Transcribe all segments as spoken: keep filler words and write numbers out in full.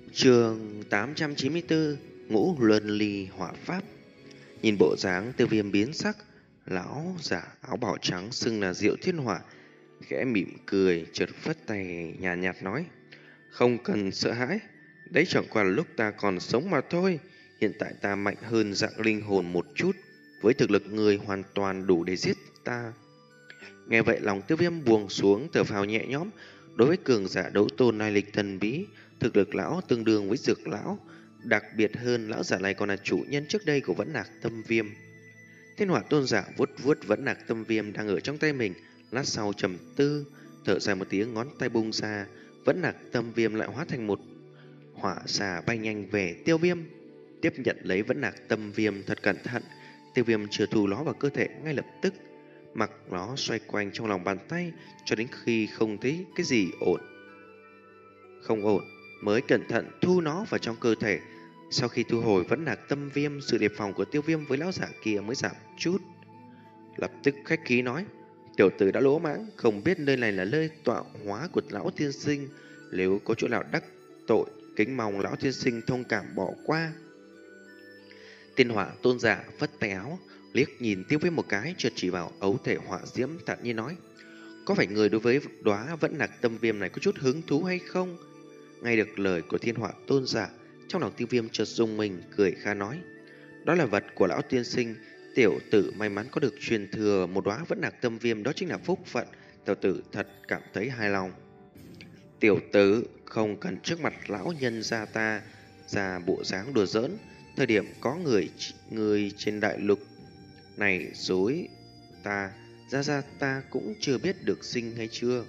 Chương tám trăm chín mươi tư Ngũ Luân Ly Hỏa Pháp. Nhìn bộ dáng Tiêu Viêm biến sắc, lão giả áo bào trắng xưng là Diệu Thiên Hỏa khẽ mỉm cười, chợt phất tay nhàn nhạt, nhạt nói: "Không cần sợ hãi, đấy chẳng qua là lúc ta còn sống mà thôi. Hiện tại ta mạnh hơn dạng linh hồn một chút, với thực lực người hoàn toàn đủ để giết ta." Nghe vậy lòng Tiêu Viêm buông xuống, thở phào nhẹ nhõm. Đối với cường giả đấu tôn lai lịch thần bí, thực lực lão tương đương với Dược lão, đặc biệt hơn lão giả này còn là chủ nhân trước đây của Vẫn Nạc Tâm Viêm. Thiên Hỏa tôn giả vuốt vuốt Vẫn Nạc Tâm Viêm đang ở trong tay mình, lát sau trầm tư, thở dài một tiếng, ngón tay bung ra, Vẫn Nạc Tâm Viêm lại hóa thành một hỏa xà bay nhanh về Tiêu Viêm. Tiếp nhận lấy Vẫn Nạc Tâm Viêm thật cẩn thận, Tiêu Viêm chưa thu nó vào cơ thể ngay lập tức, mặc nó xoay quanh trong lòng bàn tay cho đến khi không thấy cái gì ổn không ổn mới cẩn thận thu nó vào trong cơ thể. Sau khi thu hồi Vẫn Nạc Tâm Viêm, sự đề phòng của Tiêu Viêm với lão giả kia mới giảm chút. Lập tức khách khí nói: "Tiểu tử đã lỗ mãng, không biết nơi này là nơi tọa hóa của lão tiên sinh, nếu có chỗ nào đắc tội, kính mong lão tiên sinh thông cảm bỏ qua." Tiên Hỏa tôn giả vất tay áo, liếc nhìn Tiêu Viêm một cái, chợt chỉ vào ấu thể hỏa diễm thản nhiên nói: "Có phải người đối với đóa Vẫn Nạc Tâm Viêm này có chút hứng thú hay không?" Nghe được lời của Thiên Hỏa tôn giả, trong lòng Tiêu Viêm chợt rung mình, cười khá nói: "Đó là vật của lão tiên sinh, tiểu tử may mắn có được truyền thừa một đóa Vẫn Nạc Tâm Viêm, đó chính là phúc phận, tiểu tử thật cảm thấy hài lòng." "Tiểu tử không cần trước mặt lão nhân gia ta ra bộ dáng đùa giỡn, thời điểm có người người trên đại lục này dối ta, ra ra ta cũng chưa biết được sinh hay chưa."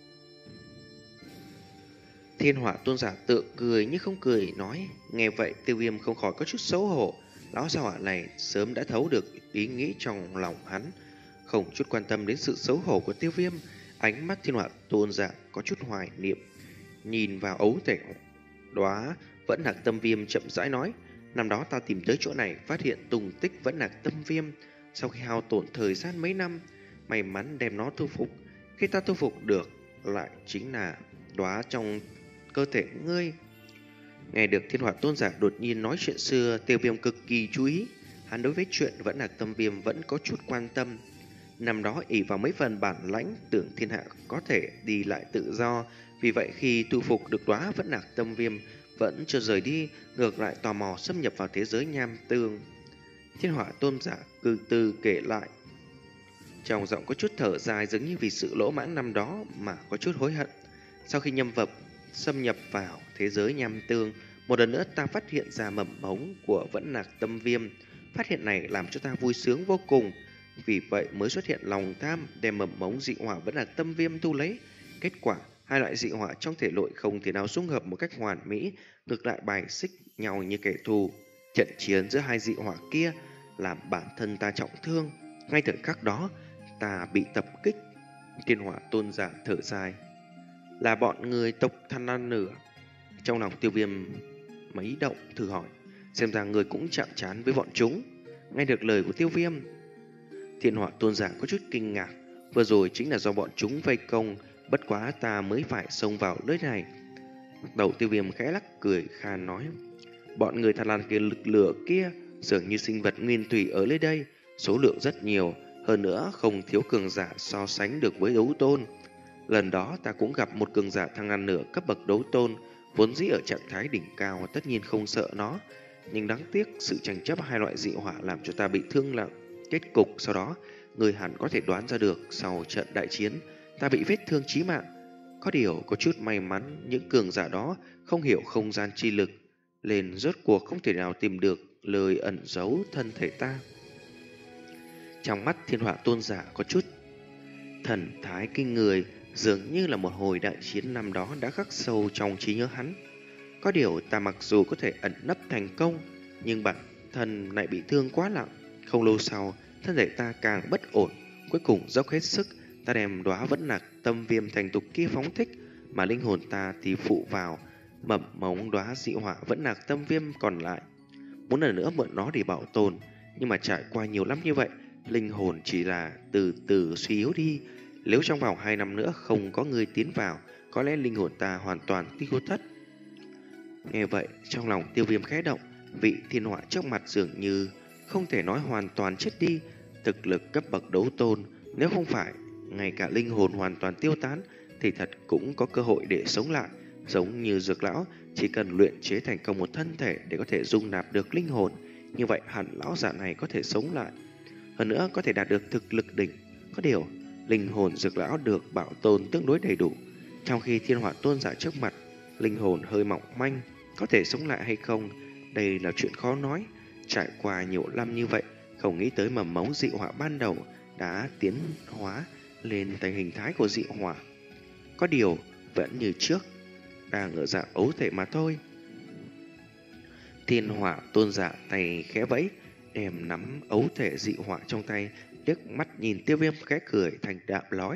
Thiên Hỏa tôn giả tự cười như không cười nói. Nghe vậy Tiêu Viêm không khỏi có chút xấu hổ. Lão gia hỏa này sớm đã thấu được ý nghĩ trong lòng hắn, không chút quan tâm đến sự xấu hổ của Tiêu Viêm. Ánh mắt Thiên Hỏa tôn giả có chút hoài niệm, nhìn vào ấu thể đóa Vẫn Nạc Tâm Viêm, chậm rãi nói: "Năm đó ta tìm tới chỗ này, phát hiện tung tích Vẫn Nạc Tâm Viêm, sau khi hao tổn thời gian mấy năm, may mắn đem nó thu phục. Khi ta thu phục được lại chính là đóa trong cơ thể ngươi." Nghe được Thiên Hỏa tôn giả đột nhiên nói chuyện xưa, Tiêu Viêm cực kỳ chú ý. Hắn đối với chuyện Vẫn Nạc Tâm Viêm vẫn có chút quan tâm. Năm đó ỷ vào mấy phần bản lãnh, tưởng thiên hạ có thể đi lại tự do, vì vậy khi thu phục được đóa Vẫn Nạc Tâm Viêm vẫn chưa rời đi, ngược lại tò mò xâm nhập vào thế giới nham tương. Thiên Hỏa tôn giả từ từ kể lại, trong giọng có chút thở dài, giống như vì sự lỗ mãng năm đó mà có chút hối hận. Sau khi nhâm vật xâm nhập vào thế giới nham tương, một lần nữa ta phát hiện ra mầm mống của Vẫn Nạc Tâm Viêm. Phát hiện này làm cho ta vui sướng vô cùng, vì vậy mới xuất hiện lòng tham, đem mầm mống dị hỏa Vẫn Nạc Tâm Viêm thu lấy. Kết quả hai loại dị hỏa trong thể nội không thể nào dung hợp một cách hoàn mỹ, ngược lại bài xích nhau như kẻ thù. Trận chiến giữa hai dị hỏa kia làm bản thân ta trọng thương. Ngay thời khắc đó ta bị tập kích. Thiên Hỏa tôn giả thở dài: "Là bọn người tộc Than Lan Nửa?" Trong lòng Tiêu Viêm mấy động, thử hỏi: "Xem ra người cũng chạm trán với bọn chúng." Nghe được lời của Tiêu Viêm, Thiên Hỏa tôn giả có chút kinh ngạc. Vừa rồi chính là do bọn chúng vây công, bất quá ta mới phải xông vào nơi này. Đầu Tiêu Viêm khẽ lắc cười khan nói: "Bọn người Than Lan kia lực lửa kia dường như sinh vật nguyên thủy ở nơi đây, số lượng rất nhiều, hơn nữa không thiếu cường giả so sánh được với đấu tôn. Lần đó ta cũng gặp một cường giả Than Lan Nửa cấp bậc đấu tôn, vốn dĩ ở trạng thái đỉnh cao, tất nhiên không sợ nó, nhưng đáng tiếc sự tranh chấp hai loại dị hỏa làm cho ta bị thương nặng. Kết cục sau đó người hẳn có thể đoán ra được, sau trận đại chiến ta bị vết thương chí mạng. Có điều có chút may mắn, những cường giả đó không hiểu không gian chi lực, nên rốt cuộc không thể nào tìm được lời ẩn giấu thân thể ta." Trong mắt Thiên Hỏa tôn giả có chút thần thái kinh người, dường như là một hồi đại chiến năm đó đã khắc sâu trong trí nhớ hắn. "Có điều ta mặc dù có thể ẩn nấp thành công, nhưng bản thân lại bị thương quá nặng. Không lâu sau, thân thể ta càng bất ổn, cuối cùng dốc hết sức, ta đem đóa Vẫn Nạc Tâm Viêm thành tục kia phóng thích, mà linh hồn ta thì phụ vào mầm mống đóa dị hỏa Vẫn Nạc Tâm Viêm còn lại. Muốn lần nữa mượn nó để bảo tồn, nhưng mà trải qua nhiều năm như vậy, linh hồn chỉ là từ từ suy yếu đi. Nếu trong vòng hai năm nữa không có người tiến vào, có lẽ linh hồn ta hoàn toàn tiêu thất." Nghe vậy, trong lòng Tiêu Viêm khẽ động, vị thiên họa trước mặt dường như không thể nói hoàn toàn chết đi, thực lực cấp bậc đấu tôn, nếu không phải ngay cả linh hồn hoàn toàn tiêu tán thì thật cũng có cơ hội để sống lại, giống như Dược lão, chỉ cần luyện chế thành công một thân thể để có thể dung nạp được linh hồn, như vậy hẳn lão giả này có thể sống lại, hơn nữa có thể đạt được thực lực đỉnh. Có điều, linh hồn Dược lão được bảo tồn tương đối đầy đủ, trong khi thiên hỏa tôn giả trước mặt linh hồn hơi mỏng manh, có thể sống lại hay không, đây là chuyện khó nói. Trải qua nhiều năm như vậy, không nghĩ tới mầm mống dị hỏa ban đầu đã tiến hóa lên thành hình thái của dị hỏa. Có điều, vẫn như trước, đang ở dạng ấu thể mà thôi. Thiên hỏa tôn giả tay khẽ vẫy, đem nắm ấu thể dị hỏa trong tay, liếc mắt nhìn Tiêu Viêm khẽ cười thành đạm nói: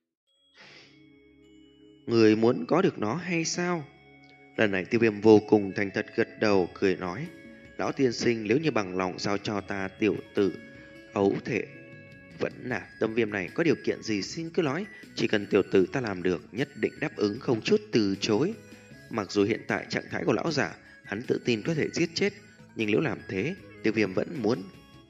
người muốn có được nó hay sao? Lần này Tiêu Viêm vô cùng thành thật gật đầu, cười nói: lão tiên sinh, nếu như bằng lòng giao cho ta tiểu tử ấu thể vẫn là tâm viêm này, có điều kiện gì xin cứ nói, chỉ cần tiểu tử ta làm được, nhất định đáp ứng không chút từ chối. Mặc dù hiện tại trạng thái của lão giả, hắn tự tin có thể giết chết, nhưng nếu làm thế, Tiêu Viêm vẫn muốn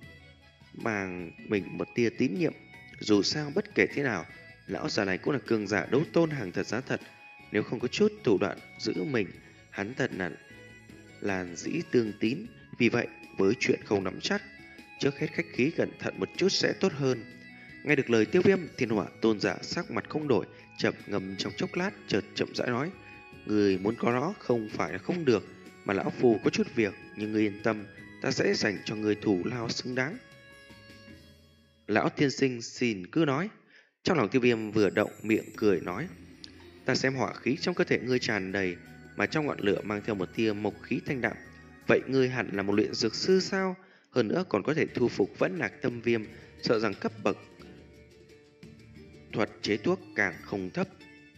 mang mình một tia tín nhiệm. Dù sao bất kể thế nào, lão già này cũng là cường giả đấu tôn hàng thật giá thật, nếu không có chút thủ đoạn giữ mình, hắn thật là làn dĩ tương tín. Vì vậy, với chuyện không nắm chắc, trước hết khách khí cẩn thận một chút sẽ tốt hơn. Nghe được lời Tiêu Viêm, thiên hỏa tôn giả sắc mặt không đổi, chậm ngầm trong chốc lát, chợt chậm rãi nói: người muốn có nó không phải là không được, mà lão phù có chút việc, nhưng người yên tâm, ta sẽ dành cho người thủ lao xứng đáng. Lão tiên sinh xin cứ nói. Trong lòng Tiêu Viêm vừa động, miệng cười nói: ta xem hỏa khí trong cơ thể ngươi tràn đầy, mà trong ngọn lửa mang theo một tia mộc khí thanh đạm. Vậy ngươi hẳn là một luyện dược sư sao? Hơn nữa còn có thể thu phục vẫn lạc tâm viêm, sợ rằng cấp bậc thuật chế thuốc càng không thấp.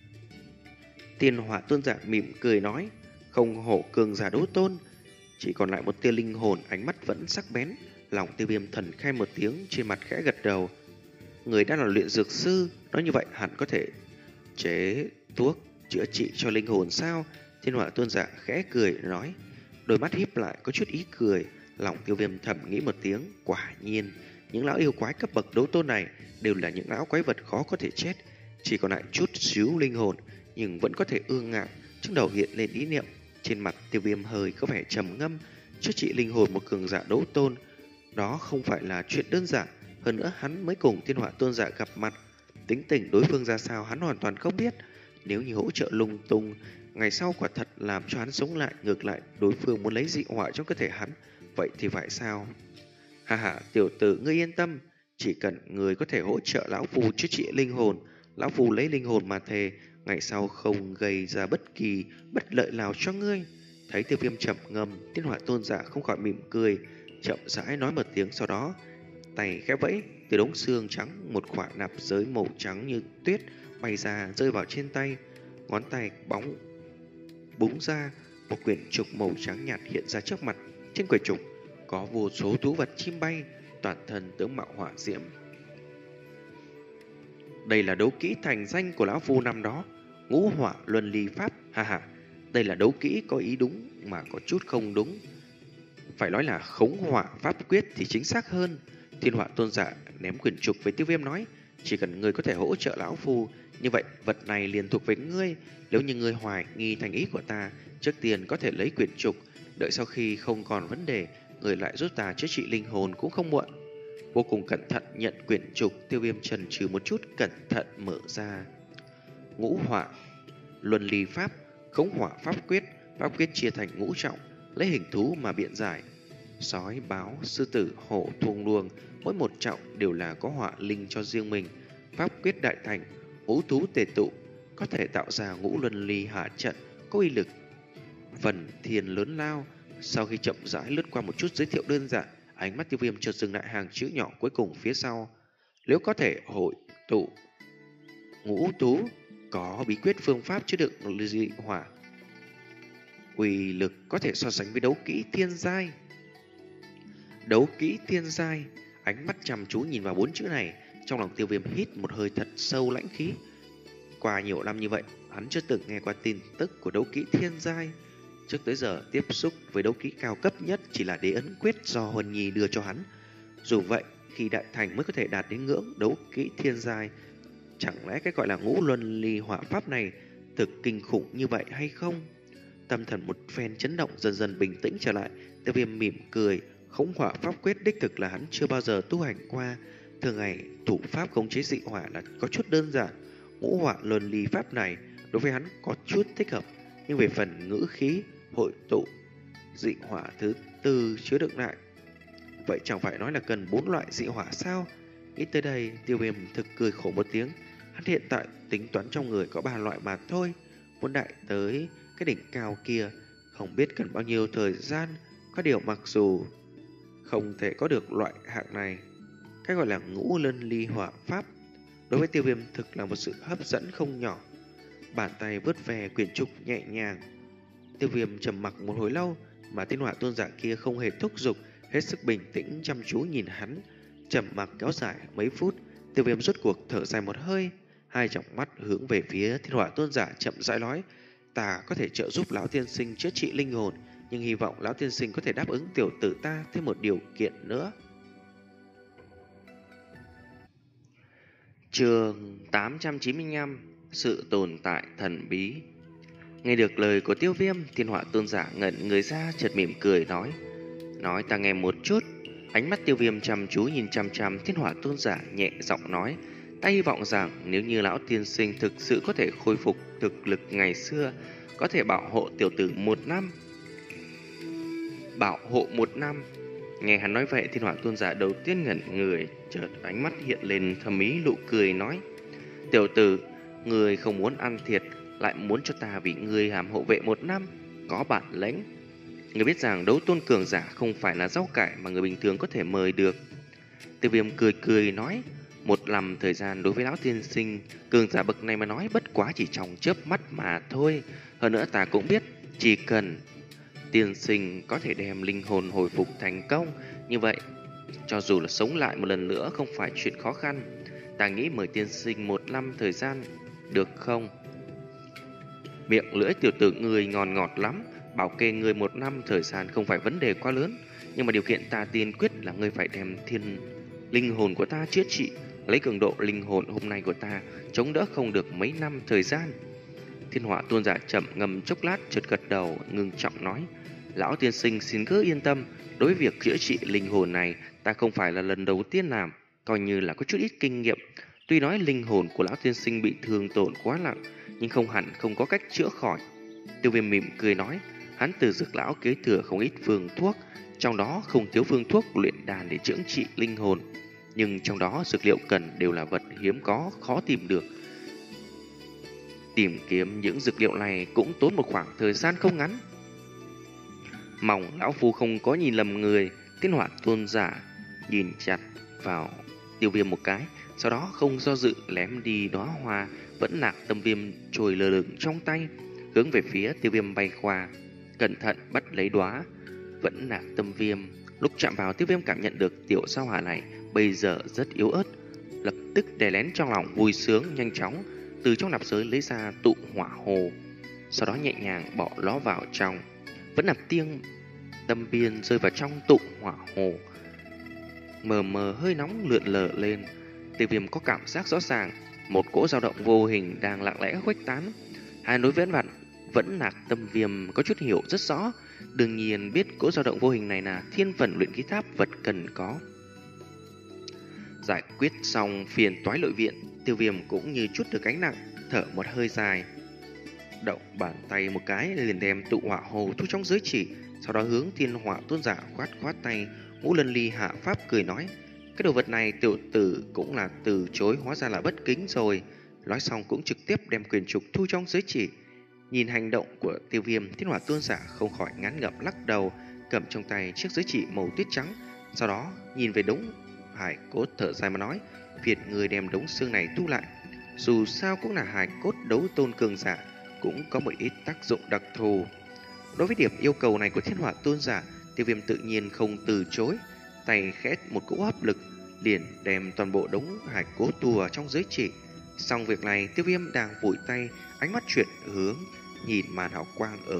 Tiên hỏa tôn giả mỉm cười nói: không hổ cường giả đấu tôn, chỉ còn lại một tia linh hồn, ánh mắt vẫn sắc bén. Lòng Tiêu Viêm thần khen một tiếng, trên mặt khẽ gật đầu. Người đã là luyện dược sư, nói như vậy hẳn có thể chế thuốc chữa trị cho linh hồn sao? Thiên hỏa tôn giả khẽ cười nói, đôi mắt híp lại có chút ý cười. Lòng Tiêu Viêm thầm nghĩ một tiếng, quả nhiên những lão yêu quái cấp bậc đấu tôn này đều là những lão quái vật khó có thể chết, chỉ còn lại chút xíu linh hồn nhưng vẫn có thể ương ngạo. Trong đầu hiện lên ý niệm, trên mặt Tiêu Viêm hơi có vẻ trầm ngâm. Chữa trị linh hồn một cường giả đấu tôn, đó không phải là chuyện đơn giản. Hơn nữa hắn mới cùng thiên hỏa tôn giả gặp mặt, tính tình đối phương ra sao hắn hoàn toàn không biết. Nếu như hỗ trợ lung tung, ngày sau quả thật làm cho hắn sống lại, ngược lại đối phương muốn lấy dị hỏa trong cơ thể hắn, vậy thì phải sao? Hà hà, tiểu tử ngươi yên tâm, chỉ cần người có thể hỗ trợ lão phù chữa trị linh hồn, lão phù lấy linh hồn mà thề, ngày sau không gây ra bất kỳ bất lợi nào cho ngươi. Thấy Tiêu Viêm chậm ngâm, thiên hỏa tôn giả không khỏi mỉm cười, chậm rãi nói một tiếng, sau đó tay khẽ vẫy, từ đống xương trắng một quả nạp giới màu trắng như tuyết bay ra, rơi vào trên tay. Ngón tay bóng búng ra, một quyển trục màu trắng nhạt hiện ra trước mặt. Trên quyển trục có vô số thú vật chim bay, toàn thân tướng mạo hỏa diễm. Đây là đấu kỹ thành danh của lão phu năm đó, ngũ hỏa luân ly pháp. Ha ha, đây là đấu kỹ có ý đúng mà có chút không đúng, phải nói là khống hỏa pháp quyết thì chính xác hơn. Thiên hỏa tôn giả ném quyển trục với Tiêu Viêm nói, chỉ cần ngươi có thể hỗ trợ lão phu, như vậy vật này liền thuộc về ngươi. Nếu như ngươi hoài nghi thành ý của ta, trước tiên có thể lấy quyển trục, đợi sau khi không còn vấn đề, người lại giúp ta chữa trị linh hồn cũng không muộn. Vô cùng cẩn thận nhận quyển trục, Tiêu Viêm chần chừ một chút, cẩn thận mở ra. Ngũ hỏa luân ly pháp, khống hỏa pháp quyết. Pháp quyết chia thành ngũ trọng, lấy hình thú mà biện giải: sói, báo, sư tử, hổ, thuồng luồng, mỗi một trọng đều là có hỏa linh cho riêng mình. Pháp quyết đại thành, ngũ thú tề tụ, có thể tạo ra ngũ luân ly hạ trận, có uy lực phần thiền lớn lao. Sau khi chậm rãi lướt qua một chút giới thiệu đơn giản, ánh mắt Tiêu Viêm chợt dừng lại hàng chữ nhỏ cuối cùng phía sau: nếu có thể hội tụ ngũ thú, có bí quyết phương pháp chứa đựng dị hỏa, uy lực có thể so sánh với đấu kỹ thiên giai. Đấu kỹ thiên giai. Ánh mắt chăm chú nhìn vào bốn chữ này, trong lòng Tiêu Viêm hít một hơi thật sâu lãnh khí. Qua nhiều năm như vậy, hắn chưa từng nghe qua tin tức của đấu kỹ thiên giai. Trước tới giờ tiếp xúc với đấu kỹ cao cấp nhất chỉ là đế ấn quyết do Huân Nhi đưa cho hắn. Dù vậy, khi đại thành mới có thể đạt đến ngưỡng đấu kỹ thiên giai. Chẳng lẽ cái gọi là ngũ luân ly hỏa pháp này thực kinh khủng như vậy hay không? Tâm thần một phen chấn động dần dần bình tĩnh trở lại. Tiêu Viêm mỉm cười, khống hỏa pháp quyết đích thực là hắn chưa bao giờ tu hành qua. Thường ngày thủ pháp khống chế dị hỏa là có chút đơn giản. Ngũ hỏa luân ly pháp này đối với hắn có chút thích hợp, nhưng về phần ngữ khí hội tụ dị hỏa thứ tư chứa đựng lại, vậy chẳng phải nói là cần bốn loại dị hỏa sao? Nghĩ tới đây, Tiêu Viêm thực cười khổ một tiếng. Hắn hiện tại tính toán trong người có ba loại mà thôi. Muốn đại tới cái đỉnh cao kia không biết cần bao nhiêu thời gian. Có điều mặc dù không thể có được loại hạng này, cái gọi là ngũ luân ly hỏa pháp đối với Tiêu Viêm thực là một sự hấp dẫn không nhỏ. Bàn tay vớt về quyển trục nhẹ nhàng. Tiêu Viêm trầm mặc một hồi lâu, mà Thiên Hỏa tôn giả kia không hề thúc giục, hết sức bình tĩnh chăm chú nhìn hắn. Trầm mặc kéo dài mấy phút, Tiêu Viêm rốt cuộc thở dài một hơi, hai tròng mắt hướng về phía Thiên Hỏa tôn giả chậm rãi nói: "Ta có thể trợ giúp lão tiên sinh chữa trị linh hồn, nhưng hy vọng lão tiên sinh có thể đáp ứng tiểu tử ta thêm một điều kiện nữa." Chương tám trăm chín mươi lăm: Sự tồn tại thần bí. Nghe được lời của Tiêu Viêm, Thiên Hỏa tôn giả ngẩn người ra, chợt mỉm cười nói: "Nói ta nghe một chút." Ánh mắt Tiêu Viêm chăm chú nhìn chăm chăm Thiên Hỏa tôn giả, nhẹ giọng nói: "Ta hy vọng rằng nếu như lão tiên sinh thực sự có thể khôi phục thực lực ngày xưa, có thể bảo hộ tiểu tử một năm." Bảo hộ một năm. Nghe hắn nói vậy, Thiên Hỏa tôn giả đầu tiên ngẩn người, chợt ánh mắt hiện lên thâm ý nụ cười nói: "Tiểu tử, người không muốn ăn thiệt, lại muốn cho ta vì người hàm hộ vệ một năm, có bản lĩnh. Người biết rằng đấu tôn cường giả không phải là rau cải mà người bình thường có thể mời được." Tiêu Viêm cười cười nói: "Một năm thời gian đối với lão tiên sinh cường giả bậc này mà nói bất quá chỉ trong chớp mắt mà thôi. Hơn nữa ta cũng biết, chỉ cần tiên sinh có thể đem linh hồn hồi phục thành công, như vậy cho dù là sống lại một lần nữa không phải chuyện khó khăn. Ta nghĩ mời tiên sinh một năm thời gian, được không?" Miệng lưỡi tiểu tử người ngon ngọt lắm, bảo kê người một năm thời gian không phải vấn đề quá lớn, nhưng mà điều kiện ta tiên quyết là ngươi phải đem thiên linh hồn của ta chữa trị, lấy cường độ linh hồn hôm nay của ta chống đỡ không được mấy năm thời gian. Thiên Hỏa tôn giả chậm ngâm chốc lát, chợt gật đầu ngưng trọng nói: "Lão tiên sinh xin cứ yên tâm, đối với việc chữa trị linh hồn này ta không phải là lần đầu tiên làm, coi như là có chút ít kinh nghiệm. Tuy nói linh hồn của lão tiên sinh bị thương tổn quá nặng, nhưng không hẳn không có cách chữa khỏi." Tiêu Viêm mỉm cười nói: hắn từ dược lão kế thừa không ít phương thuốc, trong đó không thiếu phương thuốc luyện đan để chữa trị linh hồn, nhưng trong đó dược liệu cần đều là vật hiếm có, khó tìm được. Tìm kiếm những dược liệu này cũng tốn một khoảng thời gian không ngắn. Mong lão phu không có nhìn lầm người. Thiên Hỏa tôn giả nhìn chặt vào Tiêu Viêm một cái, sau đó không do dự lém đi đóa hoa vẫn nạc tâm viêm trôi lơ lửng trong tay, hướng về phía Tiêu Viêm bay qua, cẩn thận bắt lấy đóa vẫn nạc tâm viêm. Lúc chạm vào, Tiêu Viêm cảm nhận được tiểu sao hỏa này bây giờ rất yếu ớt, lập tức đè nén trong lòng vui sướng, nhanh chóng từ trong nạp giới lấy ra tụ hỏa hồ, sau đó nhẹ nhàng bỏ nó vào trong. Vẫn nạp tiên tâm biên rơi vào trong tụ hỏa hồ, mờ mờ hơi nóng lượn lờ lên. Tiêu Viêm có cảm giác rõ ràng một cỗ dao động vô hình đang lặng lẽ khuếch tán. Hai đối với vật vẫn nạc tâm viêm có chút hiểu rất rõ, đương nhiên biết cỗ dao động vô hình này là thiên phần luyện khí tháp vật cần có. Giải quyết xong phiền toái nội viện, Tiêu Viêm cũng như chút được gánh nặng, thở một hơi dài, động bàn tay một cái liền đem tụ hỏa hồ thu trong giới chỉ, sau đó hướng Thiên Hỏa tôn giả khoát khoát tay. Ngũ Lân Ly hạ pháp cười nói: "Cái đồ vật này tiểu tử cũng là từ chối, hóa ra là bất kính rồi." Nói xong cũng trực tiếp đem quyền trục thu trong giới chỉ. Nhìn hành động của Tiêu Viêm, Thiên Hỏa tôn giả không khỏi ngán ngẩm lắc đầu, cầm trong tay chiếc giới chỉ màu tuyết trắng, sau đó nhìn về đống hải cốt thở dài mà nói: "Phiền người đem đống xương này thu lại, dù sao cũng là hải cốt đấu tôn cường giả, cũng có một ít tác dụng đặc thù." Đối với điểm yêu cầu này của Thiên Hỏa tôn giả, Tiêu Viêm tự nhiên không từ chối, tay khẽ một cỗ hấp lực liền đem toàn bộ đống hải cốt thu vào trong giới chỉ. Xong việc này, Tiêu Viêm đang vùi tay, ánh mắt chuyển hướng nhìn màn hào quang ở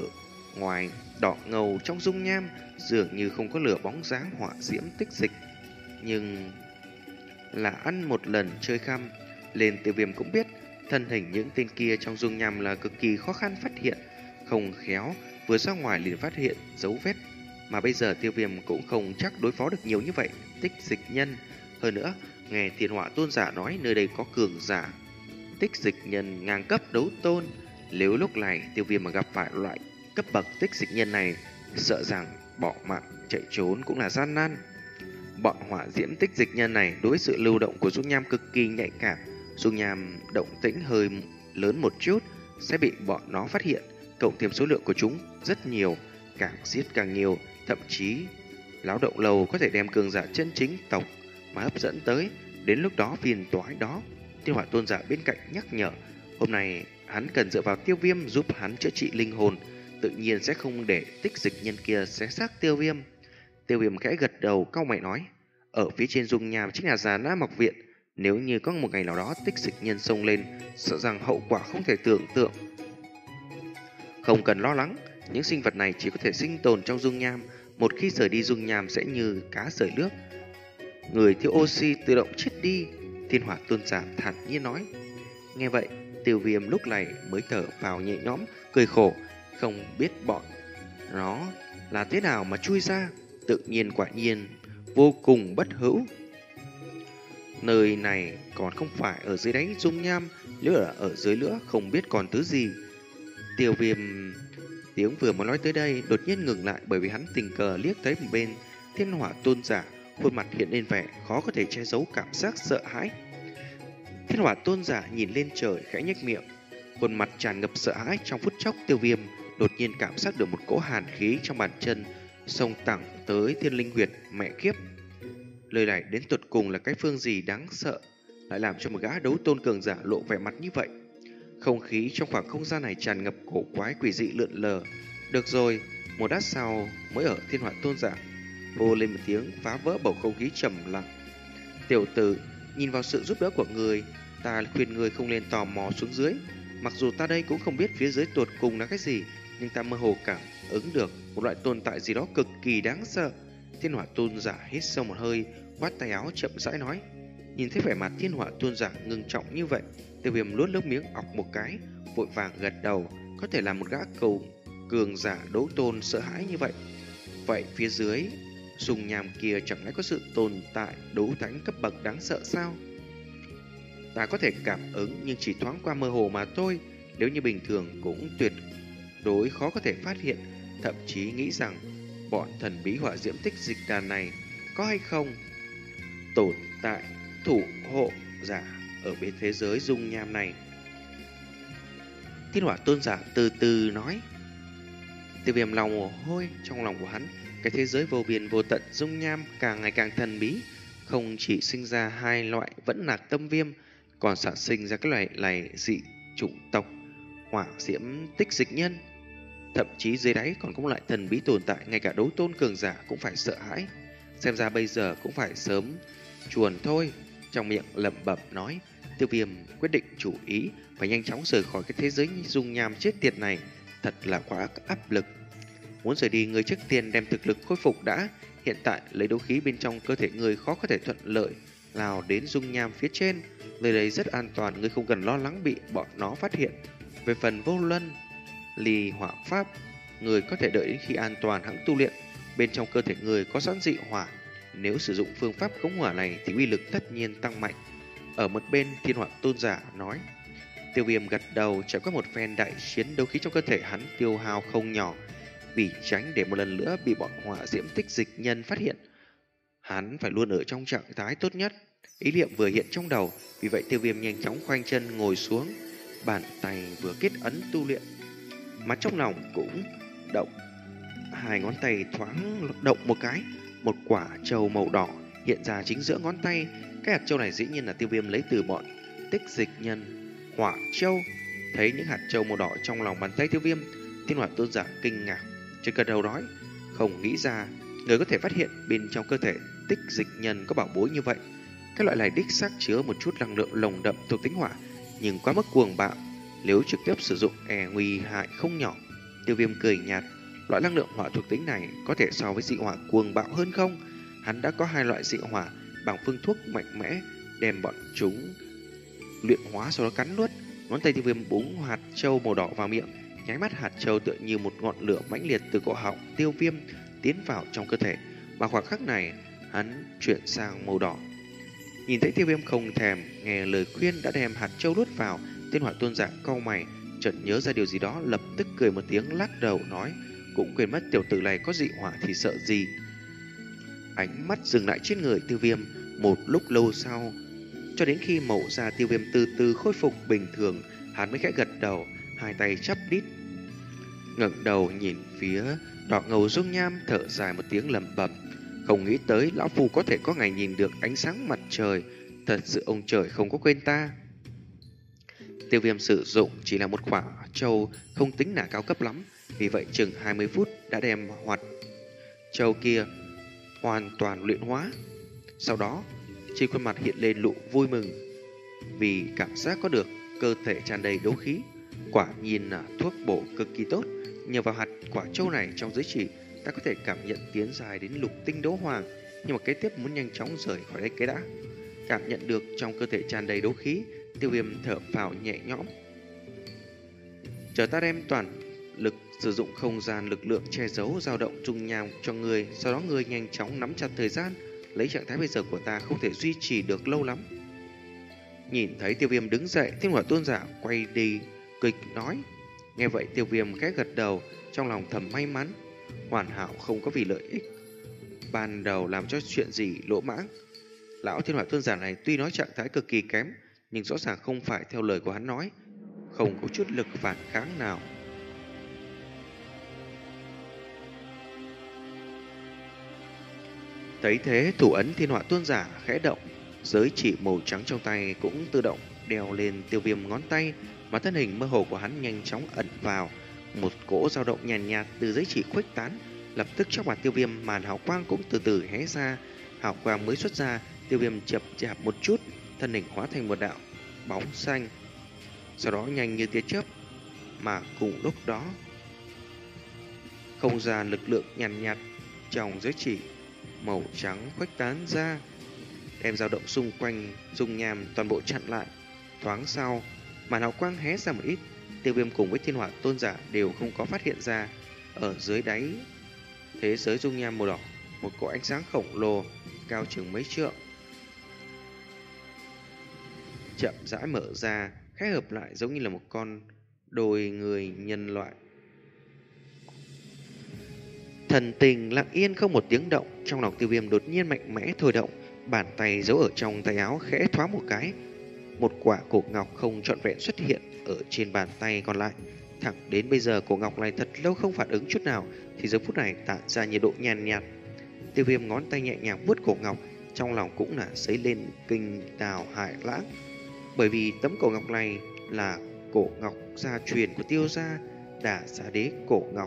ngoài đỏ ngầu trong dung nham dường như không có lửa bóng dáng hỏa diễm tích dịch. Nhưng là ăn một lần chơi khăm, lên Tiêu Viêm cũng biết thân hình những tên kia trong dung nham là cực kỳ khó khăn phát hiện, không khéo vừa ra ngoài liền phát hiện dấu vết. Mà bây giờ Tiêu Viêm cũng không chắc đối phó được nhiều như vậy tích dịch nhân. Hơn nữa, nghe Thiên Hỏa Tôn giả nói nơi đây có cường giả tích dịch nhân ngang cấp đấu tôn. Nếu lúc này Tiêu Viêm mà gặp phải loại cấp bậc tích dịch nhân này, sợ rằng bỏ mạng chạy trốn cũng là gian nan. Bọn hỏa diễm tích dịch nhân này đối với sự lưu động của dung nham cực kỳ nhạy cảm. Dung nham động tĩnh hơi lớn một chút sẽ bị bọn nó phát hiện, cộng thêm số lượng của chúng rất nhiều, càng giết càng nhiều, thậm chí lão động lầu có thể đem cường giả chân chính tộc mà hấp dẫn tới. Đến lúc đó phiền toái đó. Thiên Hỏa Tôn giả bên cạnh nhắc nhở, hôm nay hắn cần dựa vào Tiêu Viêm giúp hắn chữa trị linh hồn, tự nhiên sẽ không để tích dịch nhân kia xé xác Tiêu Viêm. Tiêu Viêm khẽ gật đầu, cau mày nói, ở phía trên dung nham chính là Già Nã Mộc Viện, nếu như có một ngày nào đó tích dịch nhân xông lên, sợ rằng hậu quả không thể tưởng tượng. Không cần lo lắng, những sinh vật này chỉ có thể sinh tồn trong dung nham, một khi rời đi dung nham sẽ như cá rời nước, người thiếu oxy tự động chết đi. Thiên Hỏa Tôn giả thản nhiên nói. Nghe vậy, Tiêu Viêm lúc này mới thở vào nhẹ nhõm, cười khổ, không biết bọn nó là thế nào mà chui ra, tự nhiên quả nhiên vô cùng bất hữu. Nơi này còn không phải ở dưới đáy dung nham, nếu là ở dưới nữa không biết còn thứ gì. Tiêu Viêm tiếng vừa mới nói tới đây đột nhiên ngừng lại, bởi vì hắn tình cờ liếc thấy một bên Thiên Hỏa Tôn giả, khuôn mặt hiện lên vẻ khó có thể che giấu cảm giác sợ hãi. Thiên Hỏa Tôn giả nhìn lên trời khẽ nhếch miệng, khuôn mặt tràn ngập sợ hãi. Trong phút chốc, Tiêu Viêm đột nhiên cảm giác được một cỗ hàn khí trong bàn chân xông thẳng tới Thiên Linh Huyệt. Mẹ kiếp, lời này đến tột cùng là cái phương gì đáng sợ, lại làm cho một gã đấu tôn cường giả lộ vẻ mặt như vậy. Không khí trong khoảng không gian này tràn ngập cổ quái quỷ dị lượn lờ. Được rồi, một lát sau mới ở Thiên Hỏa Tôn giả hô lên một tiếng phá vỡ bầu không khí trầm lặng. Tiểu tử, nhìn vào sự giúp đỡ của người, ta khuyên người không nên tò mò xuống dưới. Mặc dù ta đây cũng không biết phía dưới tột cùng là cái gì, nhưng ta mơ hồ cảm ứng được một loại tồn tại gì đó cực kỳ đáng sợ. Thiên Hỏa Tôn giả hít sâu một hơi, khoát tay áo chậm rãi nói. Nhìn thấy vẻ mặt Thiên Hỏa Tôn giả ngưng trọng như vậy, Tiêu Viêm nuốt nước miếng ọc một cái, vội vàng gật đầu. Có thể là một gã cầu cường giả đấu tôn sợ hãi như vậy, vậy phía dưới dung nham kia chẳng lẽ có sự tồn tại đấu thánh cấp bậc đáng sợ sao? Ta có thể cảm ứng nhưng chỉ thoáng qua mơ hồ mà thôi, nếu như bình thường cũng tuyệt đối khó có thể phát hiện, thậm chí nghĩ rằng bọn thần bí hỏa diễm tích dịch đàn này có hay không tồn tại thủ hộ giả ở bên thế giới dung nham này. Thiên Hỏa Tôn giả từ từ nói. Tiêu Viêm lòng mồ hôi, trong lòng của hắn, cái thế giới vô biên vô tận dung nham càng ngày càng thần bí, không chỉ sinh ra hai loại vẫn nạc tâm viêm, còn sản sinh ra các loại này dị chủng tộc hỏa diễm tích dịch nhân. Thậm chí dưới đáy còn có một loại thần bí tồn tại, ngay cả đấu tôn cường giả cũng phải sợ hãi. Xem ra bây giờ cũng phải sớm chuồn thôi. Trong miệng lẩm bẩm nói, Tiêu Viêm quyết định chủ ý phải nhanh chóng rời khỏi cái thế giới dung nham chết tiệt này, thật là quá áp lực. Muốn rời đi, người trước tiên đem thực lực khôi phục đã. Hiện tại lấy đấu khí bên trong cơ thể người khó có thể thuận lợi nào đến dung nham phía trên. Nơi đấy rất an toàn, người không cần lo lắng bị bọn nó phát hiện. Về phần vô luân ly hỏa pháp, người có thể đợi đến khi an toàn hãng tu luyện. Bên trong cơ thể người có sẵn dị hỏa, nếu sử dụng phương pháp khống hỏa này thì uy lực tất nhiên tăng mạnh. Ở một bên, Thiên Hỏa Tôn giả nói. Tiêu Viêm gật đầu. Trải qua một phen đại chiến, đấu khí trong cơ thể hắn tiêu hao không nhỏ, vì tránh để một lần nữa bị bọn hỏa diễm tích dịch nhân phát hiện, hắn phải luôn ở trong trạng thái tốt nhất. Ý niệm vừa hiện trong đầu, vì vậy Tiêu Viêm nhanh chóng khoanh chân ngồi xuống, bàn tay vừa kết ấn tu luyện, mà trong lòng cũng động. Hai ngón tay thoáng động một cái, một quả châu màu đỏ hiện ra chính giữa ngón tay. Cái hạt châu này dĩ nhiên là Tiêu Viêm lấy từ bọn tích dịch nhân hỏa châu. Thấy những hạt châu màu đỏ trong lòng bàn tay Tiêu Viêm, Thiên Hỏa Tôn giả kinh ngạc, trên cật đầu nói, không nghĩ ra người có thể phát hiện bên trong cơ thể tích dịch nhân có bảo bối như vậy. Cái loại này đích xác chứa một chút năng lượng lồng đậm thuộc tính hỏa, nhưng quá mức cuồng bạo, nếu trực tiếp sử dụng e nguy hại không nhỏ. Tiêu Viêm cười nhạt, loại năng lượng hỏa thuộc tính này có thể so với dị hỏa cuồng bạo hơn không? Hắn đã có hai loại dị hỏa bằng phương thuốc mạnh mẽ, đem bọn chúng luyện hóa sau đó cắn nuốt. Ngón tay Tiêu Viêm búng hạt châu màu đỏ vào miệng, nháy mắt hạt châu tựa như một ngọn lửa mãnh liệt từ cổ họng Tiêu Viêm tiến vào trong cơ thể. Mà khoảng khắc này, hắn chuyển sang màu đỏ. Nhìn thấy Tiêu Viêm không thèm nghe lời khuyên đã đem hạt châu nuốt vào, Thiên Hỏa Tôn giả cau mày, chợt nhớ ra điều gì đó, lập tức cười một tiếng lắc đầu nói, cũng quên mất tiểu tử này có dị hỏa thì sợ gì. Ánh mắt dừng lại trên người Tiêu Viêm một lúc lâu sau, cho đến khi màu da Tiêu Viêm từ từ khôi phục bình thường, hắn mới khẽ gật đầu, hai tay chắp đít, ngẩng đầu nhìn phía đỏ ngầu dung nham, thở dài một tiếng lẩm bẩm, không nghĩ tới lão phu có thể có ngày nhìn được ánh sáng mặt trời, thật sự ông trời không có quên ta. Tiêu Viêm sử dụng chỉ là một quả châu không tính là cao cấp lắm, vì vậy chừng hai mươi phút đã đem hoạt châu kia hoàn toàn luyện hóa. Sau đó, trên khuôn mặt hiện lên nụ vui mừng vì cảm giác có được cơ thể tràn đầy đấu khí. Quả nhiên là thuốc bổ cực kỳ tốt. Nhờ vào hạt quả châu này trong giới chỉ, ta có thể cảm nhận tiến dài đến lục tinh đấu hoàng. Nhưng mà kế tiếp muốn nhanh chóng rời khỏi đây cái đã. Cảm nhận được trong cơ thể tràn đầy đấu khí, Tiêu Viêm thở phào nhẹ nhõm. Chờ ta đem toàn lực sử dụng không gian lực lượng che giấu dao động dung nham cho người, sau đó người nhanh chóng nắm chặt thời gian. Lấy trạng thái bây giờ của ta không thể duy trì được lâu lắm. Nhìn thấy Tiêu Viêm đứng dậy, Thiên Hỏa Tôn giả quay đi cười nói. Nghe vậy Tiêu Viêm khẽ gật đầu, trong lòng thầm may mắn, hoàn hảo không có vì lợi ích ban đầu làm cho chuyện gì lỗ mãng. Lão Thiên Hỏa Tôn giả này tuy nói trạng thái cực kỳ kém, nhưng rõ ràng không phải theo lời của hắn nói, không có chút lực phản kháng nào. Thấy thế, thủ ấn Thiên Hỏa Tôn giả khẽ động, giới chỉ màu trắng trong tay cũng tự động đeo lên Tiêu Viêm ngón tay, mà thân hình mơ hồ của hắn nhanh chóng ẩn vào. Một cỗ dao động nhàn nhạt, nhạt từ giới chỉ khuếch tán, lập tức trong mặt Tiêu Viêm màn hào quang cũng từ từ hé ra. Hào quang mới xuất ra, Tiêu Viêm chập chạp một chút, thân hình hóa thành một đạo bóng xanh, sau đó nhanh như tia chớp. Mà cùng lúc đó, không gian lực lượng nhàn nhạt, nhạt trong giới chỉ màu trắng khuếch tán ra, đem dao động xung quanh dung nham toàn bộ chặn lại. Thoáng sau, màn hào quang hé ra một ít, Tiêu Viêm cùng với Thiên Hỏa Tôn giả đều không có phát hiện ra, ở dưới đáy thế giới dung nham màu đỏ, một cỗ ánh sáng khổng lồ cao chừng mấy trượng chậm rãi mở ra, khẽ hợp lại giống như là một con đôi người nhân loại. Thần tình lặng yên không một tiếng động, trong lòng Tiêu Viêm đột nhiên mạnh mẽ thôi động, bàn tay giấu ở trong tay áo khẽ thoáng một cái, một quả cổ ngọc không trọn vẹn xuất hiện ở trên bàn tay còn lại. Thẳng đến bây giờ cổ ngọc này thật lâu không phản ứng chút nào, thì giờ phút này tản ra nhiệt độ nhàn nhạt, nhạt. Tiêu Viêm ngón tay nhẹ nhàng vuốt cổ ngọc, trong lòng cũng là dấy lên kinh đào hải lãng, bởi vì tấm cổ ngọc này là cổ ngọc gia truyền của Tiêu gia, Đả Xá Đế cổ ngọc.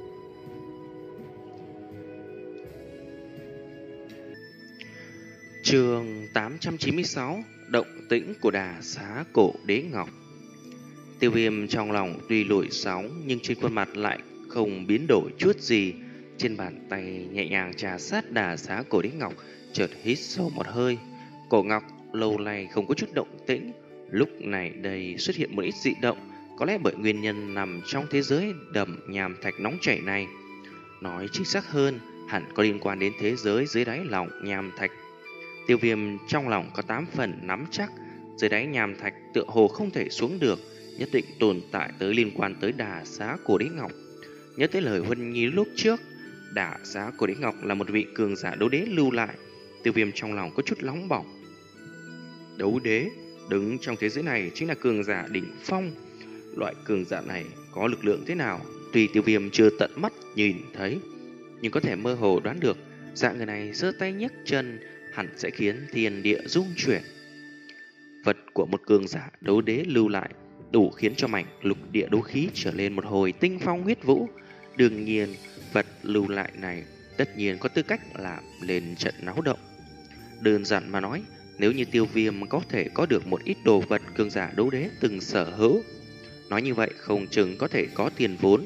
Chương tám trăm chín mươi sáu, động tĩnh của Đả Xá cổ đế ngọc. Tiêu Viêm trong lòng tuy nổi sóng, nhưng trên khuôn mặt lại không biến đổi chút gì. Trên bàn tay nhẹ nhàng trà sát Đả Xá cổ đế ngọc, chợt hít sâu một hơi. Cổ ngọc lâu nay không có chút động tĩnh, lúc này đây xuất hiện một ít dị động, có lẽ bởi nguyên nhân nằm trong thế giới đầm nham thạch nóng chảy này. Nói chính xác hơn, hẳn có liên quan đến thế giới dưới đáy lòng nham thạch. Tiêu Viêm trong lòng có tám phần nắm chắc, dưới đáy nham thạch tựa hồ không thể xuống được, nhất định tồn tại tới liên quan tới Đả Xá cổ đế ngọc. Nhớ tới lời Huân Nhi lúc trước, Đả Xá cổ đế ngọc là một vị cường giả đấu đế lưu lại. Tiêu Viêm trong lòng có chút nóng bỏng. Đấu đế đứng trong thế giới này chính là cường giả đỉnh phong. Loại cường giả này có lực lượng thế nào, tuy Tiêu Viêm chưa tận mắt nhìn thấy, nhưng có thể mơ hồ đoán được dạng người này giơ tay nhấc chân hẳn sẽ khiến thiên địa rung chuyển. Vật của một cường giả đấu đế lưu lại đủ khiến cho mảnh lục địa đấu khí trở lên một hồi tinh phong huyết vũ. Đương nhiên, vật lưu lại này tất nhiên có tư cách làm lên trận náo động. Đơn giản mà nói, nếu như Tiêu Viêm có thể có được một ít đồ vật cường giả đấu đế từng sở hữu, nói như vậy không chừng có thể có tiền vốn,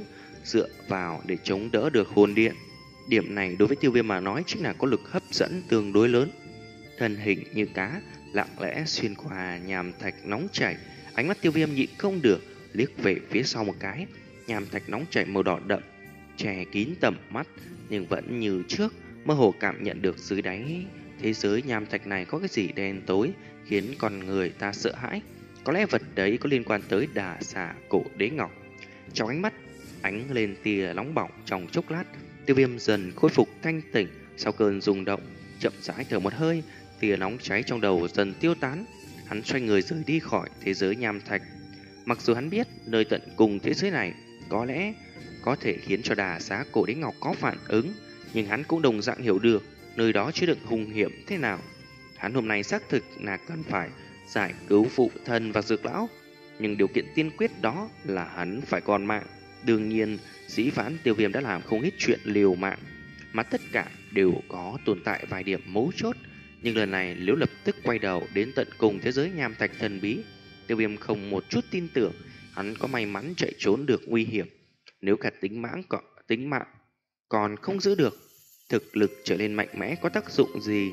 dựa vào để chống đỡ được hồn điện. Điểm này đối với Tiêu Viêm mà nói chính là có lực hấp dẫn tương đối lớn. Thân hình như cá lặng lẽ xuyên qua nham thạch nóng chảy, ánh mắt Tiêu Viêm nhịn không được liếc về phía sau một cái. Nham thạch nóng chảy màu đỏ đậm che kín tầm mắt, nhưng vẫn như trước mơ hồ cảm nhận được dưới đáy thế giới nham thạch này có cái gì đen tối khiến con người ta sợ hãi. Có lẽ vật đấy có liên quan tới Đà Xà Cổ Đế Ngọc. Trong ánh mắt ánh lên tia nóng bỏng trong chốc lát, Tiêu Viêm dần khôi phục thanh tỉnh sau cơn rung động, chậm rãi thở một hơi, tia nóng cháy trong đầu dần tiêu tán. Hắn xoay người rời đi khỏi thế giới nham thạch. Mặc dù hắn biết nơi tận cùng thế giới này có lẽ có thể khiến cho Đà Xá Cổ Đế Ngọc có phản ứng, nhưng hắn cũng đồng dạng hiểu được nơi đó chứa đựng hung hiểm thế nào. Hắn hôm nay xác thực là cần phải giải cứu phụ thân và Dược lão, nhưng điều kiện tiên quyết đó là hắn phải còn mạng. Đương nhiên, dĩ vãng Tiêu Viêm đã làm không ít chuyện liều mạng, mà tất cả đều có tồn tại vài điểm mấu chốt. Nhưng lần này nếu lập tức quay đầu đến tận cùng thế giới nham thạch thần bí, Tiêu Viêm không một chút tin tưởng hắn có may mắn chạy trốn được nguy hiểm. Nếu cả tính mạng còn, tính mạng còn không giữ được, thực lực trở nên mạnh mẽ có tác dụng gì?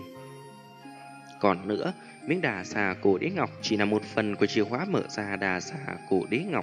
Còn nữa, miếng Đà Xà Cổ Đế Ngọc chỉ là một phần của chìa khóa mở ra Đà Xà Cổ Đế Ngọc.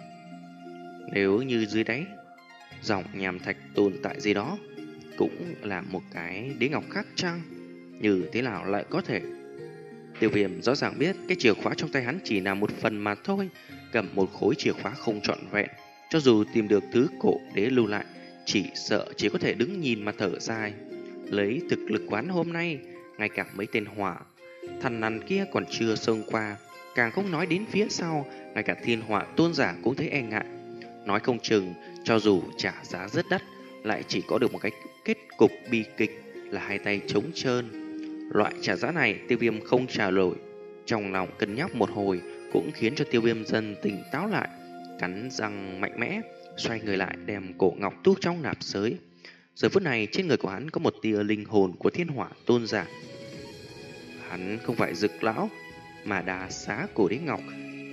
Nếu như dưới đáy dòng nham thạch tồn tại gì đó, cũng là một cái đế ngọc khác chăng? Như thế nào lại có thể? Tiêu Viêm rõ ràng biết cái chìa khóa trong tay hắn chỉ là một phần mà thôi. Cầm một khối chìa khóa không trọn vẹn, cho dù tìm được thứ cổ đế lưu lại, chỉ sợ chỉ có thể đứng nhìn mà thở dài. Lấy thực lực quán hôm nay, ngay cả mấy tên hỏa thần nằn kia còn chưa xông qua, càng không nói đến phía sau, ngay cả thiên hỏa tôn giả cũng thấy e ngại. Nói không chừng, cho dù trả giá rất đắt, lại chỉ có được một cái kết cục bi kịch là hai tay trống trơn. Loại trả giá này Tiêu Viêm không trả nổi. Trong lòng cân nhắc một hồi cũng khiến cho Tiêu Viêm dần tỉnh táo lại, cắn răng mạnh mẽ xoay người lại đem cổ ngọc tuốt trong nạp giới. Giờ phút này trên người của hắn có một tia linh hồn của thiên hỏa tôn giả. Hắn không phải Dực lão, mà Đà Xá Cổ Đế Ngọc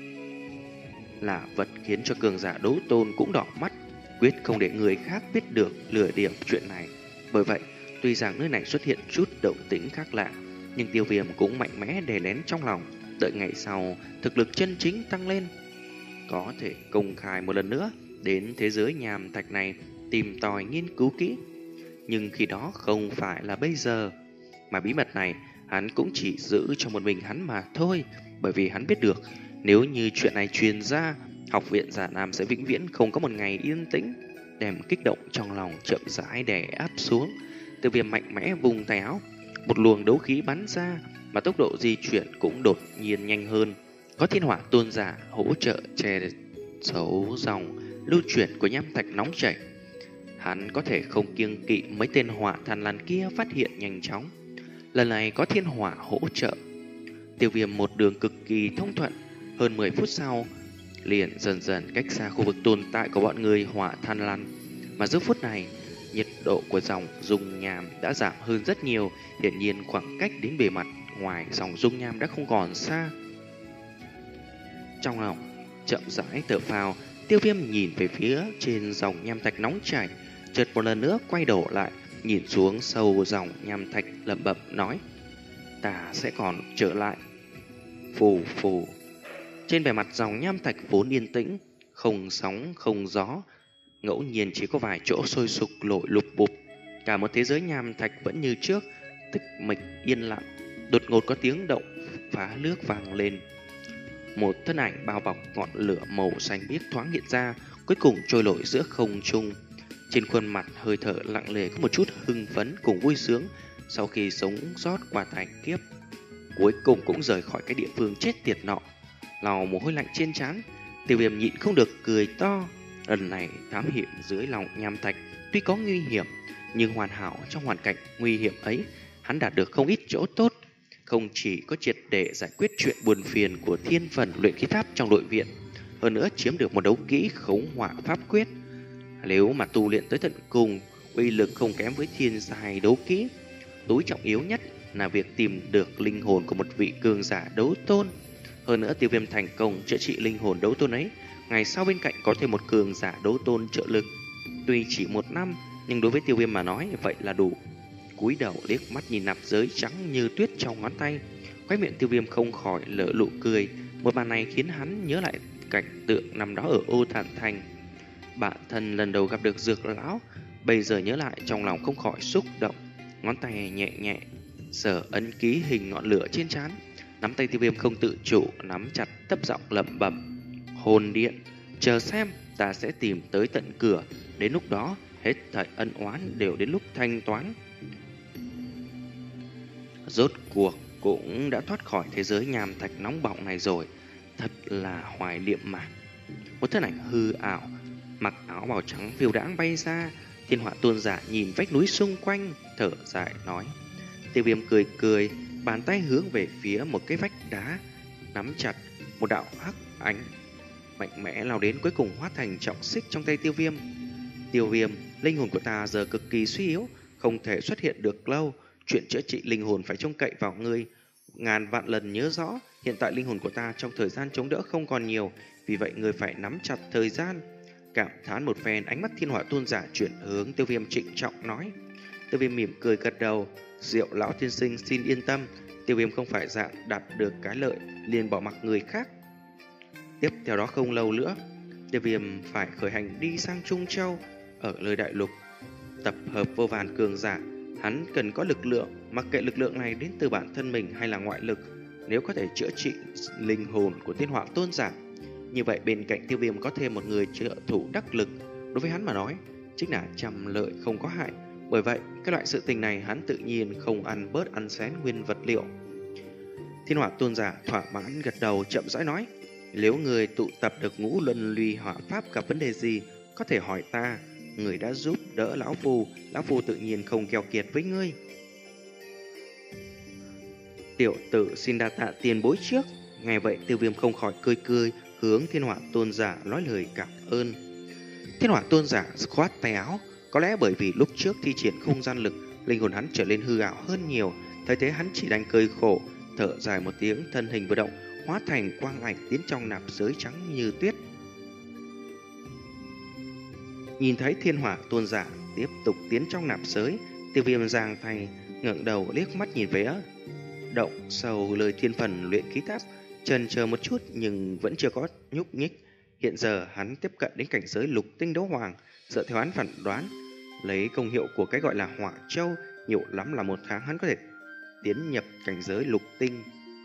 là vật khiến cho cường giả đấu tôn cũng đỏ mắt, quyết không để người khác biết được lừa điểm chuyện này. Bởi vậy, tuy rằng nơi này xuất hiện chút động tĩnh khác lạ, nhưng Tiêu Viêm cũng mạnh mẽ đè nén trong lòng, đợi ngày sau thực lực chân chính tăng lên, có thể công khai một lần nữa đến thế giới nham thạch này tìm tòi nghiên cứu kỹ. Nhưng khi đó không phải là bây giờ, mà bí mật này hắn cũng chỉ giữ cho một mình hắn mà thôi, bởi vì hắn biết được nếu như chuyện này truyền ra, học viện Già Nam sẽ vĩnh viễn không có một ngày yên tĩnh. Đem kích động trong lòng chậm rãi đè áp xuống, Tiêu Viêm mạnh mẽ vùng tay áo, một luồng đấu khí bắn ra, mà tốc độ di chuyển cũng đột nhiên nhanh hơn. Có thiên hỏa tôn giả hỗ trợ che giấu dòng lưu chuyển của nham thạch nóng chảy, hắn có thể không kiêng kỵ mấy tên hỏa thần lằn kia phát hiện nhanh chóng. Lần này có thiên hỏa hỗ trợ, Tiêu Viêm một đường cực kỳ thông thuận. Hơn mười phút sau, liền dần dần cách xa khu vực tồn tại của bọn người hỏa than lằn. Mà giữa phút này, nhiệt độ của dòng dung nham đã giảm hơn rất nhiều. Hiển nhiên khoảng cách đến bề mặt ngoài dòng dung nham đã không còn xa. Trong lòng chậm rãi thở phào, Tiêu Viêm nhìn về phía trên dòng nham thạch nóng chảy, chợt một lần nữa quay đầu lại, nhìn xuống sâu dòng nham thạch lẩm bẩm nói: ta sẽ còn trở lại. Phù phù. Trên bề mặt dòng nham thạch vốn yên tĩnh, không sóng không gió, ngẫu nhiên chỉ có vài chỗ sôi sục lội lục bụp. Cả một thế giới nham thạch vẫn như trước, tịch mịch yên lặng. Đột ngột có tiếng động phá nước vang lên. Một thân ảnh bao bọc ngọn lửa màu xanh biếc thoáng hiện ra, cuối cùng trôi nổi giữa không trung. Trên khuôn mặt hơi thở lặng lề có một chút hưng phấn cùng vui sướng. Sau khi sống sót qua tai kiếp, cuối cùng cũng rời khỏi cái địa phương chết tiệt nọ. Lau mồ hôi lạnh trên trán, Tiêu Viêm nhịn không được cười to. Lần này thám hiểm dưới lòng nham thạch tuy có nguy hiểm, nhưng hoàn hảo trong hoàn cảnh nguy hiểm ấy, hắn đạt được không ít chỗ tốt. Không chỉ có triệt để giải quyết chuyện buồn phiền của thiên phần luyện khí tháp trong đội viện, hơn nữa chiếm được một đấu kỹ khống hỏa pháp quyết. Nếu mà tu luyện tới tận cùng, uy lực không kém với thiên giai đấu kỹ. Tối trọng yếu nhất là việc tìm được linh hồn của một vị cường giả đấu tôn. Hơn nữa Tiêu Viêm thành công chữa trị linh hồn đấu tôn ấy, ngày sau bên cạnh có thêm một cường giả đấu tôn trợ lực, Tuy chỉ một năm, nhưng đối với Tiêu Viêm mà nói vậy là đủ. Cúi đầu liếc mắt nhìn nạp giới trắng như tuyết trong ngón tay, khóe miệng Tiêu Viêm không khỏi lỡ nụ cười. Một màn này khiến hắn nhớ lại cảnh tượng năm đó ở Ô Thản Thành. Bản thân lần đầu gặp được Dược lão, bây giờ nhớ lại trong lòng không khỏi xúc động. Ngón tay nhẹ nhẹ sờ ấn ký hình ngọn lửa trên trán, nắm tay Tiêu Viêm không tự chủ nắm chặt, thấp giọng lẩm bẩm: hồn điện, chờ xem, ta sẽ tìm tới tận cửa. Đến lúc đó hết thảy ân oán đều đến lúc thanh toán. Rốt cuộc cũng đã thoát khỏi thế giới nham thạch nóng bỏng này rồi. Thật là hoài niệm mà. Một thân ảnh hư ảo, mặc áo bào trắng phiêu đãng bay ra. Thiên Hỏa Tôn giả nhìn vách núi xung quanh, thở dài nói. Tiêu Viêm cười cười, bàn tay hướng về phía một cái vách đá, nắm chặt một đạo hắc ánh mạnh mẽ lao đến, cuối cùng hóa thành trọng xích trong tay Tiêu Viêm. Tiêu Viêm, linh hồn của ta giờ cực kỳ suy yếu, không thể xuất hiện được lâu. Chuyện chữa trị linh hồn phải trông cậy vào ngươi. Ngàn vạn lần nhớ rõ, hiện tại linh hồn của ta trong thời gian chống đỡ không còn nhiều, vì vậy ngươi phải nắm chặt thời gian. Cảm thán một phen, ánh mắt Thiên Hỏa Tôn giả chuyển hướng Tiêu Viêm, trịnh trọng nói. Tiêu Viêm mỉm cười gật đầu. Diệu lão tiên sinh xin yên tâm, Tiêu Viêm không phải dạng đạt được cái lợi liền bỏ mặc người khác. Tiếp theo đó không lâu nữa, Tiêu Viêm phải khởi hành đi sang Trung Châu. Ở nơi đại lục tập hợp vô vàn cường giả, hắn cần có lực lượng, mặc kệ lực lượng này đến từ bản thân mình hay là ngoại lực. Nếu có thể chữa trị linh hồn của Thiên Hỏa Tôn giả, như vậy bên cạnh Tiêu Viêm có thêm một người trợ thủ đắc lực. Đối với hắn mà nói, chính là trăm lợi không có hại. Bởi vậy, cái loại sự tình này hắn tự nhiên không ăn bớt ăn xén nguyên vật liệu. Thiên Hỏa Tôn giả thỏa mãn gật đầu, chậm rãi nói. Nếu người tụ tập được ngũ luân ly hỏa pháp gặp vấn đề gì, có thể hỏi ta. Người đã giúp đỡ lão phu, lão phu tự nhiên không keo kiệt với ngươi. Tiểu tử xin đa tạ tiền bối trước. Nghe vậy Tiêu Viêm không khỏi cười cười, hướng Thiên Hỏa Tôn giả nói lời cảm ơn. Thiên Hỏa Tôn giả khoát tay áo. Có lẽ bởi vì lúc trước thi triển không gian lực, linh hồn hắn trở nên hư ảo hơn nhiều. Thấy thế hắn chỉ đành cười khổ, thở dài một tiếng, thân hình vừa động, hóa thành quang ảnh tiến trong nạp giới trắng như tuyết. Nhìn thấy Thiên Hỏa Tôn giả tiếp tục tiến trong nạp giới, Tiêu Viêm giang tay ngẩng đầu liếc mắt nhìn về động sầu lời thiên phần luyện khí tháp, chần chờ một chút nhưng vẫn chưa có nhúc nhích. Hiện giờ hắn tiếp cận đến cảnh giới lục tinh đấu hoàng, dựa theo hắn phản đoán, lấy công hiệu của cái gọi là hỏa châu, nhiều lắm là một tháng hắn có thể tiến nhập cảnh giới lục tinh.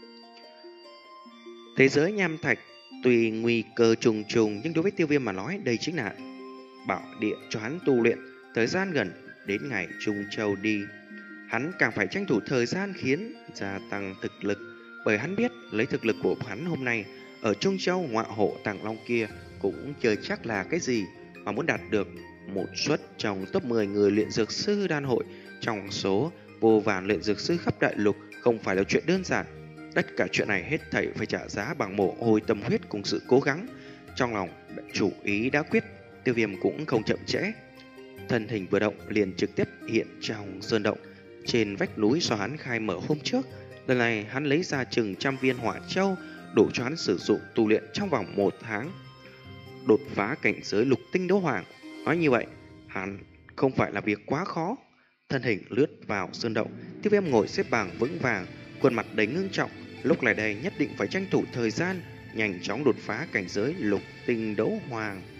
Thế giới nham thạch tuy nguy cơ trùng trùng, nhưng đối với Tiêu Viêm mà nói, đây chính là bảo địa cho hắn tu luyện. Thời gian gần đến ngày Trung Châu đi, hắn càng phải tranh thủ thời gian khiến gia tăng thực lực, bởi hắn biết lấy thực lực của hắn hôm nay ở Trung Châu, ngọa hộ Tàng Long kia cũng chưa chắc là cái gì, mà muốn đạt được một suất trong top mười người luyện dược sư đan hội trong số vô vàn luyện dược sư khắp đại lục không phải là chuyện đơn giản. Tất cả chuyện này hết thảy phải trả giá bằng mồ hôi tâm huyết cùng sự cố gắng. Trong lòng chủ ý đã quyết, Tiêu Viêm cũng không chậm trễ. Thân hình vừa động liền trực tiếp hiện trong sơn động trên vách núi do hắn khai mở hôm trước. Lần này hắn lấy ra chừng trăm viên hỏa châu, đủ cho hắn sử dụng tu luyện trong vòng một tháng, đột phá cảnh giới lục tinh đấu hoàng. Nói như vậy, hắn không phải là việc quá khó. Thân hình lướt vào sơn động, Tiêu Viêm ngồi xếp bằng vững vàng, khuôn mặt đầy ngưng trọng. Lúc này đây nhất định phải tranh thủ thời gian, nhanh chóng đột phá cảnh giới lục tinh đấu hoàng.